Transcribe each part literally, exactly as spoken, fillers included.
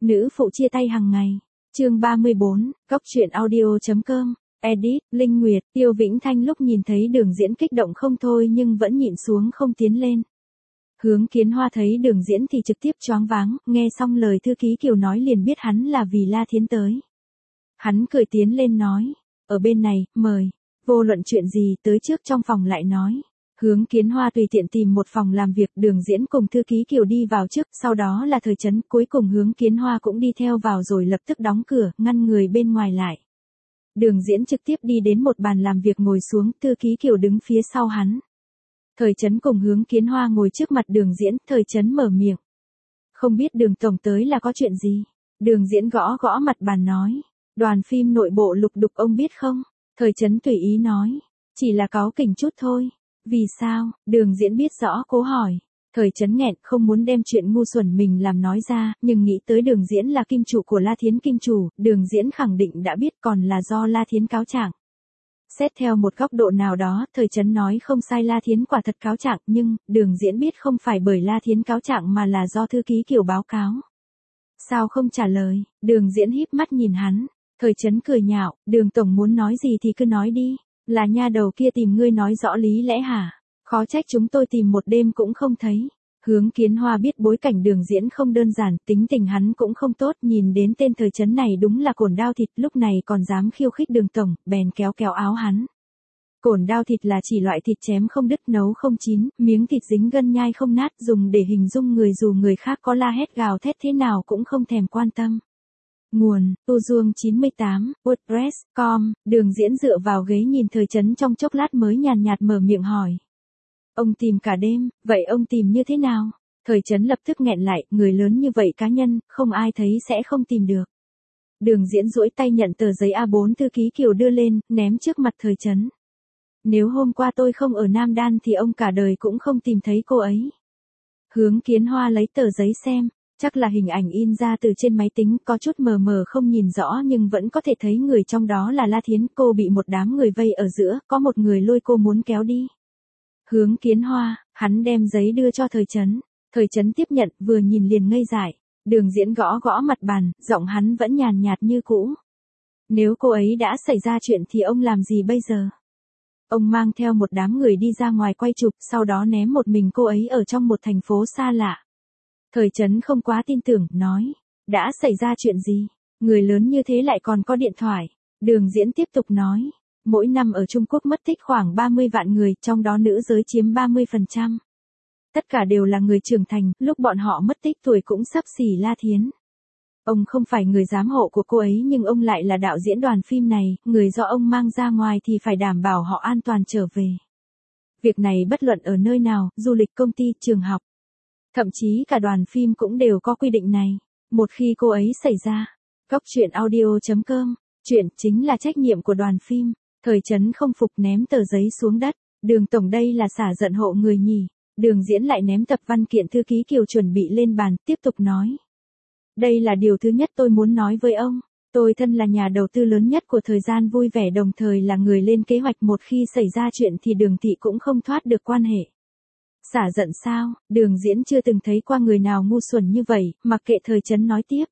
Nữ phụ chia tay hàng ngày. Chương ba mươi bốn, Cóc truyện audio chấm com. Edit, Linh Nguyệt, Tiêu Vĩnh Thanh lúc nhìn thấy Đường Diễn kích động không thôi nhưng vẫn nhịn xuống không tiến lên. Hướng Kiến Hoa thấy Đường Diễn thì trực tiếp choáng váng, nghe xong lời thư ký Kiều nói liền biết hắn là vì La Thiến tới. Hắn cười tiến lên nói, ở bên này, mời, vô luận chuyện gì tới trước trong phòng lại nói. Hướng Kiến Hoa tùy tiện tìm một phòng làm việc, Đường Diễn cùng thư ký Kiều đi vào trước, sau đó là Thời Chấn, cuối cùng Hướng Kiến Hoa cũng đi theo vào rồi lập tức đóng cửa, ngăn người bên ngoài lại. Đường Diễn trực tiếp đi đến một bàn làm việc ngồi xuống, thư ký Kiều đứng phía sau hắn. Thời Chấn cùng Hướng Kiến Hoa ngồi trước mặt Đường Diễn, Thời Chấn mở miệng. Không biết Đường tổng tới là có chuyện gì? Đường Diễn gõ gõ mặt bàn nói. Đoàn phim nội bộ lục đục ông biết không? Thời Chấn tùy ý nói. Chỉ là cáu kỉnh chút thôi. Vì sao? Đường Diễn biết rõ cố hỏi. Thời Chấn nghẹn không muốn đem chuyện ngu xuẩn mình làm nói ra, nhưng nghĩ tới Đường Diễn là kim chủ của La Thiến kim chủ, Đường Diễn khẳng định đã biết còn là do La Thiến cáo trạng. Xét theo một góc độ nào đó, Thời Chấn nói không sai, La Thiến quả thật cáo trạng, nhưng Đường Diễn biết không phải bởi La Thiến cáo trạng mà là do thư ký Kiều báo cáo. Sao không trả lời? Đường Diễn híp mắt nhìn hắn. Thời Chấn cười nhạo, Đường tổng muốn nói gì thì cứ nói đi. Là nha đầu kia tìm ngươi nói rõ lý lẽ hả? Khó trách chúng tôi tìm một đêm cũng không thấy. Hướng Kiến Hoa biết bối cảnh Đường Diễn không đơn giản, tính tình hắn cũng không tốt, nhìn đến tên Thời Chấn này đúng là cồn đao thịt, lúc này còn dám khiêu khích Đường tổng, bèn kéo kéo áo hắn. Cồn đao thịt là chỉ loại thịt chém không đứt, nấu không chín, miếng thịt dính gân nhai không nát, dùng để hình dung người dù người khác có la hét gào thét thế nào cũng không thèm quan tâm. Nguồn, Tu Duong chín mươi tám, WordPress chấm com, Đường Diễn dựa vào ghế nhìn Thời Chấn trong chốc lát mới nhàn nhạt mở miệng hỏi. Ông tìm cả đêm, vậy ông tìm như thế nào? Thời Chấn lập tức nghẹn lại, người lớn như vậy cá nhân, không ai thấy sẽ không tìm được. Đường Diễn duỗi tay nhận tờ giấy A bốn thư ký Kiều đưa lên, ném trước mặt Thời Chấn. Nếu hôm qua tôi không ở Nam Đan thì ông cả đời cũng không tìm thấy cô ấy. Hướng Kiến Hoa lấy tờ giấy xem. Chắc là hình ảnh in ra từ trên máy tính, có chút mờ mờ không nhìn rõ nhưng vẫn có thể thấy người trong đó là La Thiến, cô bị một đám người vây ở giữa, có một người lôi cô muốn kéo đi. Hướng Kiến Hoa, hắn đem giấy đưa cho Thời Chấn. Thời Chấn tiếp nhận, vừa nhìn liền ngây dại. Đường Diễn gõ gõ mặt bàn, giọng hắn vẫn nhàn nhạt như cũ. Nếu cô ấy đã xảy ra chuyện thì ông làm gì bây giờ? Ông mang theo một đám người đi ra ngoài quay chụp, sau đó ném một mình cô ấy ở trong một thành phố xa lạ. Thời Chấn không quá tin tưởng, nói. Đã xảy ra chuyện gì? Người lớn như thế lại còn có điện thoại. Đường Diễn tiếp tục nói. Mỗi năm ở Trung Quốc mất tích khoảng ba mươi vạn người, trong đó nữ giới chiếm ba mươi phần trăm. Tất cả đều là người trưởng thành, lúc bọn họ mất tích tuổi cũng sắp xỉ La Thiến. Ông không phải người giám hộ của cô ấy nhưng ông lại là đạo diễn đoàn phim này, người do ông mang ra ngoài thì phải đảm bảo họ an toàn trở về. Việc này bất luận ở nơi nào, du lịch, công ty, trường học. Thậm chí cả đoàn phim cũng đều có quy định này. Một khi cô ấy xảy ra, Cóc truyện audio chấm com, chuyện chính là trách nhiệm của đoàn phim. Thời Chấn không phục ném tờ giấy xuống đất. Đường tổng đây là xả giận hộ người nhỉ. Đường Diễn lại ném tập văn kiện thư ký Kiều chuẩn bị lên bàn, tiếp tục nói. Đây là điều thứ nhất tôi muốn nói với ông. Tôi thân là nhà đầu tư lớn nhất của Thời gian vui vẻ, đồng thời là người lên kế hoạch, một khi xảy ra chuyện thì Đường thị cũng không thoát được quan hệ. Xả giận sao? Đường Diễn chưa từng thấy qua người nào ngu xuẩn như vậy, mặc kệ Thời Chấn nói tiếp.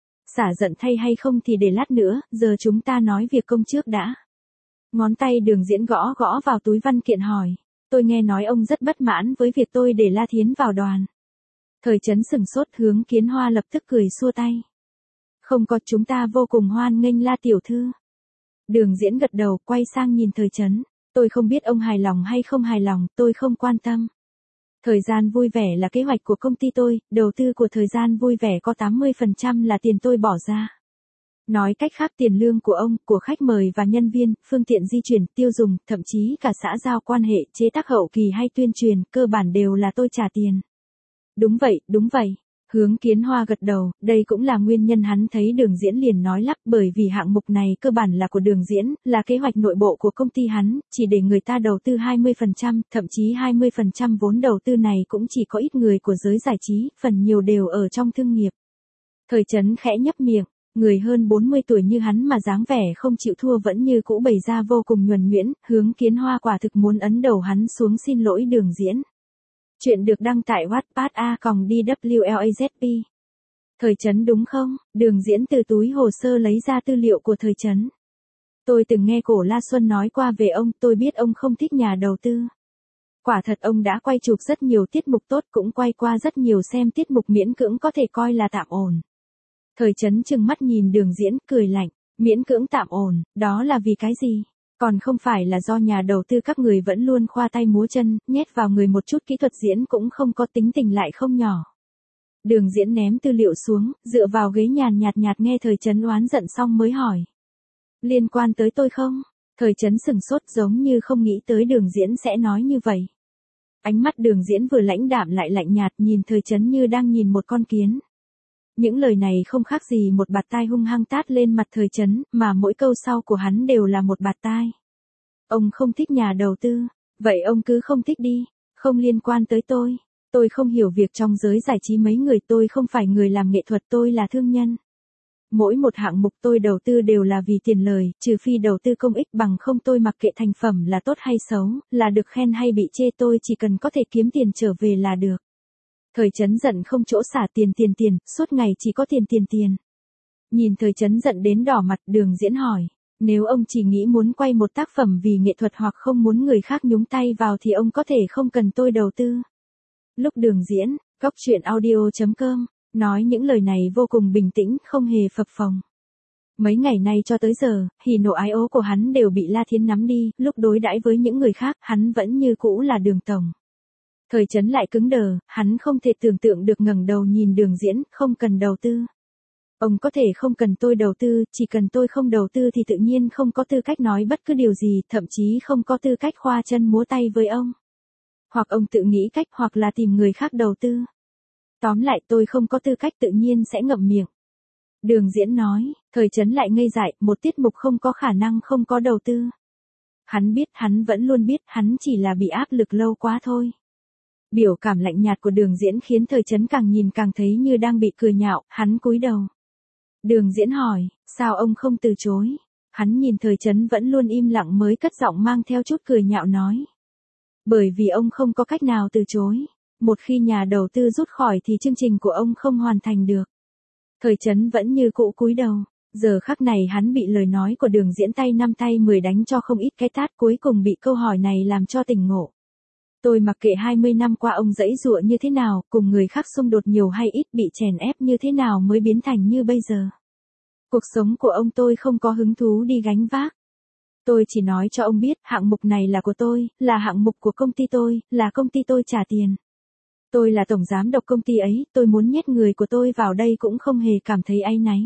Xả giận thay hay không thì để lát nữa, giờ chúng ta nói việc công trước đã. Ngón tay Đường Diễn gõ gõ vào túi văn kiện hỏi. Tôi nghe nói ông rất bất mãn với việc tôi để La Thiến vào đoàn. Thời Chấn sửng sốt, Hướng Kiến Hoa lập tức cười xua tay. Không có, chúng ta vô cùng hoan nghênh La tiểu thư. Đường Diễn gật đầu, quay sang nhìn Thời Chấn. Tôi không biết ông hài lòng hay không hài lòng, tôi không quan tâm. Thời gian vui vẻ là kế hoạch của công ty tôi, đầu tư của Thời gian vui vẻ có tám mươi phần trăm là tiền tôi bỏ ra. Nói cách khác, tiền lương của ông, của khách mời và nhân viên, phương tiện di chuyển, tiêu dùng, thậm chí cả xã giao quan hệ, chế tác hậu kỳ hay tuyên truyền, cơ bản đều là tôi trả tiền. Đúng vậy, đúng vậy. Hướng Kiến Hoa gật đầu, đây cũng là nguyên nhân hắn thấy Đường Diễn liền nói lắp, bởi vì hạng mục này cơ bản là của Đường Diễn, là kế hoạch nội bộ của công ty hắn, chỉ để người ta đầu tư hai mươi phần trăm, thậm chí hai mươi phần trăm vốn đầu tư này cũng chỉ có ít người của giới giải trí, phần nhiều đều ở trong thương nghiệp. Thời Chấn khẽ nhấp miệng, người hơn bốn mươi tuổi như hắn mà dáng vẻ không chịu thua vẫn như cũ bày ra vô cùng nhuần nhuyễn, Hướng Kiến Hoa quả thực muốn ấn đầu hắn xuống xin lỗi Đường Diễn. Chuyện được đăng tại Wattpad a còng D W L A Z P. Thời Chấn đúng không? Đường Diễn từ túi hồ sơ lấy ra tư liệu của Thời Chấn. Tôi từng nghe Cổ La Xuân nói qua về ông, tôi biết ông không thích nhà đầu tư. Quả thật ông đã quay chụp rất nhiều tiết mục tốt, cũng quay qua rất nhiều xem tiết mục miễn cưỡng có thể coi là tạm ổn. Thời Chấn trừng mắt nhìn Đường Diễn, cười lạnh, miễn cưỡng tạm ổn, đó là vì cái gì? Còn không phải là do nhà đầu tư các người vẫn luôn khoa tay múa chân, nhét vào người một chút kỹ thuật diễn cũng không có, tính tình lại không nhỏ. Đường Diễn ném tư liệu xuống, dựa vào ghế nhàn nhạt nhạt nghe Thời Chấn oán giận xong mới hỏi. Liên quan tới tôi không? Thời Chấn sừng sốt giống như không nghĩ tới Đường Diễn sẽ nói như vậy. Ánh mắt Đường Diễn vừa lãnh đạm lại lạnh nhạt, nhìn Thời Chấn như đang nhìn một con kiến. Những lời này không khác gì một bạt tai hung hăng tát lên mặt Thời Chấn, mà mỗi câu sau của hắn đều là một bạt tai. Ông không thích nhà đầu tư, vậy ông cứ không thích đi, không liên quan tới tôi. Tôi không hiểu việc trong giới giải trí mấy người, tôi không phải người làm nghệ thuật, tôi là thương nhân. Mỗi một hạng mục tôi đầu tư đều là vì tiền lời, trừ phi đầu tư công ích, bằng không tôi mặc kệ thành phẩm là tốt hay xấu, là được khen hay bị chê, tôi chỉ cần có thể kiếm tiền trở về là được. Thời Chấn giận không chỗ xả, tiền tiền tiền, suốt ngày chỉ có tiền tiền tiền. Nhìn Thời Chấn giận đến đỏ mặt, Đường Diễn hỏi, nếu ông chỉ nghĩ muốn quay một tác phẩm vì nghệ thuật hoặc không muốn người khác nhúng tay vào thì ông có thể không cần tôi đầu tư. Lúc Đường Diễn, góc truyện audio chấm com, nói những lời này vô cùng bình tĩnh, không hề phập phồng. Mấy ngày nay cho tới giờ, hỉ nộ ái ố của hắn đều bị La Thiến nắm đi, lúc đối đãi với những người khác, hắn vẫn như cũ là Đường tổng. Thời Chấn lại cứng đờ, hắn không thể tưởng tượng được, ngẩng đầu nhìn Đường Diễn, không cần đầu tư. Ông có thể không cần tôi đầu tư, chỉ cần tôi không đầu tư thì tự nhiên không có tư cách nói bất cứ điều gì, thậm chí không có tư cách khoa chân múa tay với ông. Hoặc ông tự nghĩ cách, hoặc là tìm người khác đầu tư. Tóm lại tôi không có tư cách, tự nhiên sẽ ngậm miệng. Đường Diễn nói. Thời Chấn lại ngây dại, một tiết mục không có khả năng không có đầu tư. Hắn biết, hắn vẫn luôn biết, hắn chỉ là bị áp lực lâu quá thôi. Biểu cảm lạnh nhạt của Đường Diễn khiến Thời Chấn càng nhìn càng thấy như đang bị cười nhạo, hắn cúi đầu. Đường Diễn hỏi, sao ông không từ chối? Hắn nhìn Thời Chấn vẫn luôn im lặng mới cất giọng mang theo chút cười nhạo nói. Bởi vì ông không có cách nào từ chối. Một khi nhà đầu tư rút khỏi thì chương trình của ông không hoàn thành được. Thời Chấn vẫn như cũ cúi đầu. Giờ khắc này hắn bị lời nói của Đường Diễn tay năm tay mười đánh cho không ít cái tát, cuối cùng bị câu hỏi này làm cho tỉnh ngộ. Tôi mặc kệ hai mươi năm qua ông giãy giụa như thế nào, cùng người khác xung đột nhiều hay ít, bị chèn ép như thế nào mới biến thành như bây giờ. Cuộc sống của ông tôi không có hứng thú đi gánh vác. Tôi chỉ nói cho ông biết, hạng mục này là của tôi, là hạng mục của công ty tôi, là công ty tôi trả tiền. Tôi là tổng giám đốc công ty ấy, tôi muốn nhét người của tôi vào đây cũng không hề cảm thấy áy náy.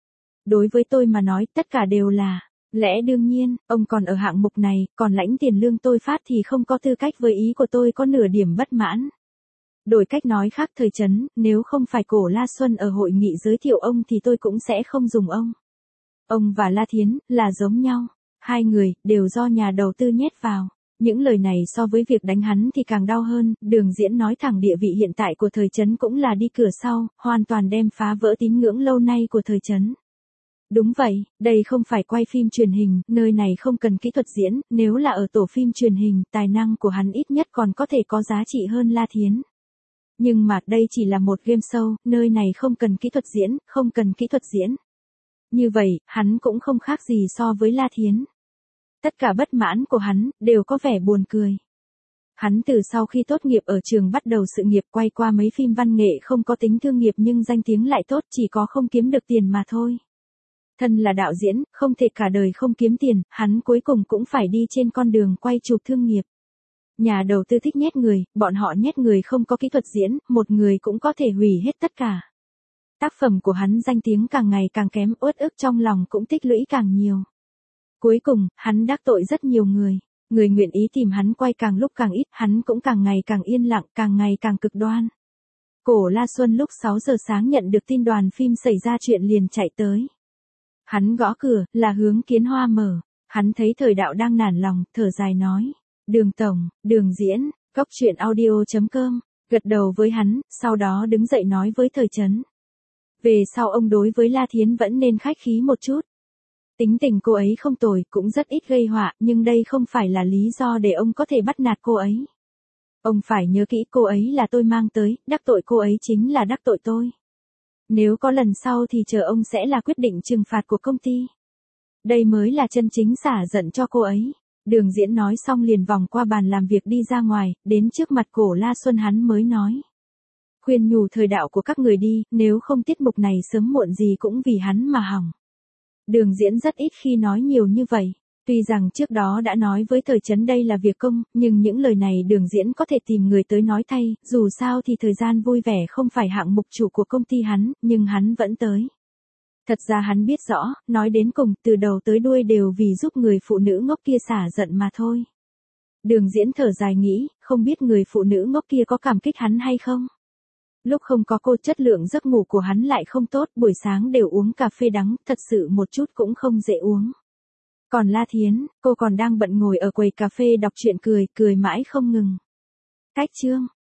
Đối với tôi mà nói, tất cả đều là lẽ đương nhiên. Ông còn ở hạng mục này, còn lãnh tiền lương tôi phát thì không có tư cách với ý của tôi có nửa điểm bất mãn. Đổi cách nói khác, Thời Chấn, nếu không phải Cổ La Xuân ở hội nghị giới thiệu ông thì tôi cũng sẽ không dùng ông. Ông và La Thiến là giống nhau, hai người đều do nhà đầu tư nhét vào. Những lời này so với việc đánh hắn thì càng đau hơn. Đường Diễn nói thẳng, địa vị hiện tại của Thời Chấn cũng là đi cửa sau, hoàn toàn đem phá vỡ tín ngưỡng lâu nay của Thời Chấn. Đúng vậy, đây không phải quay phim truyền hình, nơi này không cần kỹ thuật diễn, nếu là ở tổ phim truyền hình, tài năng của hắn ít nhất còn có thể có giá trị hơn La Thiến. Nhưng mà đây chỉ là một game show, nơi này không cần kỹ thuật diễn, không cần kỹ thuật diễn. Như vậy, hắn cũng không khác gì so với La Thiến. Tất cả bất mãn của hắn, đều có vẻ buồn cười. Hắn từ sau khi tốt nghiệp ở trường bắt đầu sự nghiệp, quay qua mấy phim văn nghệ không có tính thương nghiệp nhưng danh tiếng lại tốt, chỉ có không kiếm được tiền mà thôi. Thân là đạo diễn, không thể cả đời không kiếm tiền, hắn cuối cùng cũng phải đi trên con đường quay chụp thương nghiệp. Nhà đầu tư thích nhét người, bọn họ nhét người không có kỹ thuật diễn, một người cũng có thể hủy hết tất cả. Tác phẩm của hắn danh tiếng càng ngày càng kém, uất ức trong lòng cũng tích lũy càng nhiều. Cuối cùng, hắn đắc tội rất nhiều người. Người nguyện ý tìm hắn quay càng lúc càng ít, hắn cũng càng ngày càng yên lặng, càng ngày càng cực đoan. Cổ La Xuân lúc sáu giờ sáng nhận được tin đoàn phim xảy ra chuyện liền chạy tới. Hắn gõ cửa, là Hướng Kiến Hoa mở. Hắn thấy Thời Đạo đang nản lòng, thở dài nói. Đường tổng, Đường Diễn, góc truyện audio chấm com, gật đầu với hắn, sau đó đứng dậy nói với Thời Chấn. Về sau ông đối với La Thiến vẫn nên khách khí một chút. Tính tình cô ấy không tồi, cũng rất ít gây họa, nhưng đây không phải là lý do để ông có thể bắt nạt cô ấy. Ông phải nhớ kỹ, cô ấy là tôi mang tới, đắc tội cô ấy chính là đắc tội tôi. Nếu có lần sau thì chờ ông sẽ là quyết định trừng phạt của công ty. Đây mới là chân chính xả giận cho cô ấy. Đường Diễn nói xong liền vòng qua bàn làm việc đi ra ngoài, đến trước mặt Cổ La Xuân hắn mới nói. Khuyên nhủ thời đạo của các người đi, nếu không tiết mục này sớm muộn gì cũng vì hắn mà hỏng. Đường Diễn rất ít khi nói nhiều như vậy. Tuy rằng trước đó đã nói với Thời Chấn đây là việc công, nhưng những lời này Đường Diễn có thể tìm người tới nói thay, dù sao thì thời gian vui vẻ không phải hạng mục chủ của công ty hắn, nhưng hắn vẫn tới. Thật ra hắn biết rõ, nói đến cùng, từ đầu tới đuôi đều vì giúp người phụ nữ ngốc kia xả giận mà thôi. Đường Diễn thở dài nghĩ, không biết người phụ nữ ngốc kia có cảm kích hắn hay không? Lúc không có cô chất lượng giấc ngủ của hắn lại không tốt, buổi sáng đều uống cà phê đắng, thật sự một chút cũng không dễ uống. Còn La Thiến, cô còn đang bận ngồi ở quầy cà phê đọc truyện cười, cười mãi không ngừng. Cách chương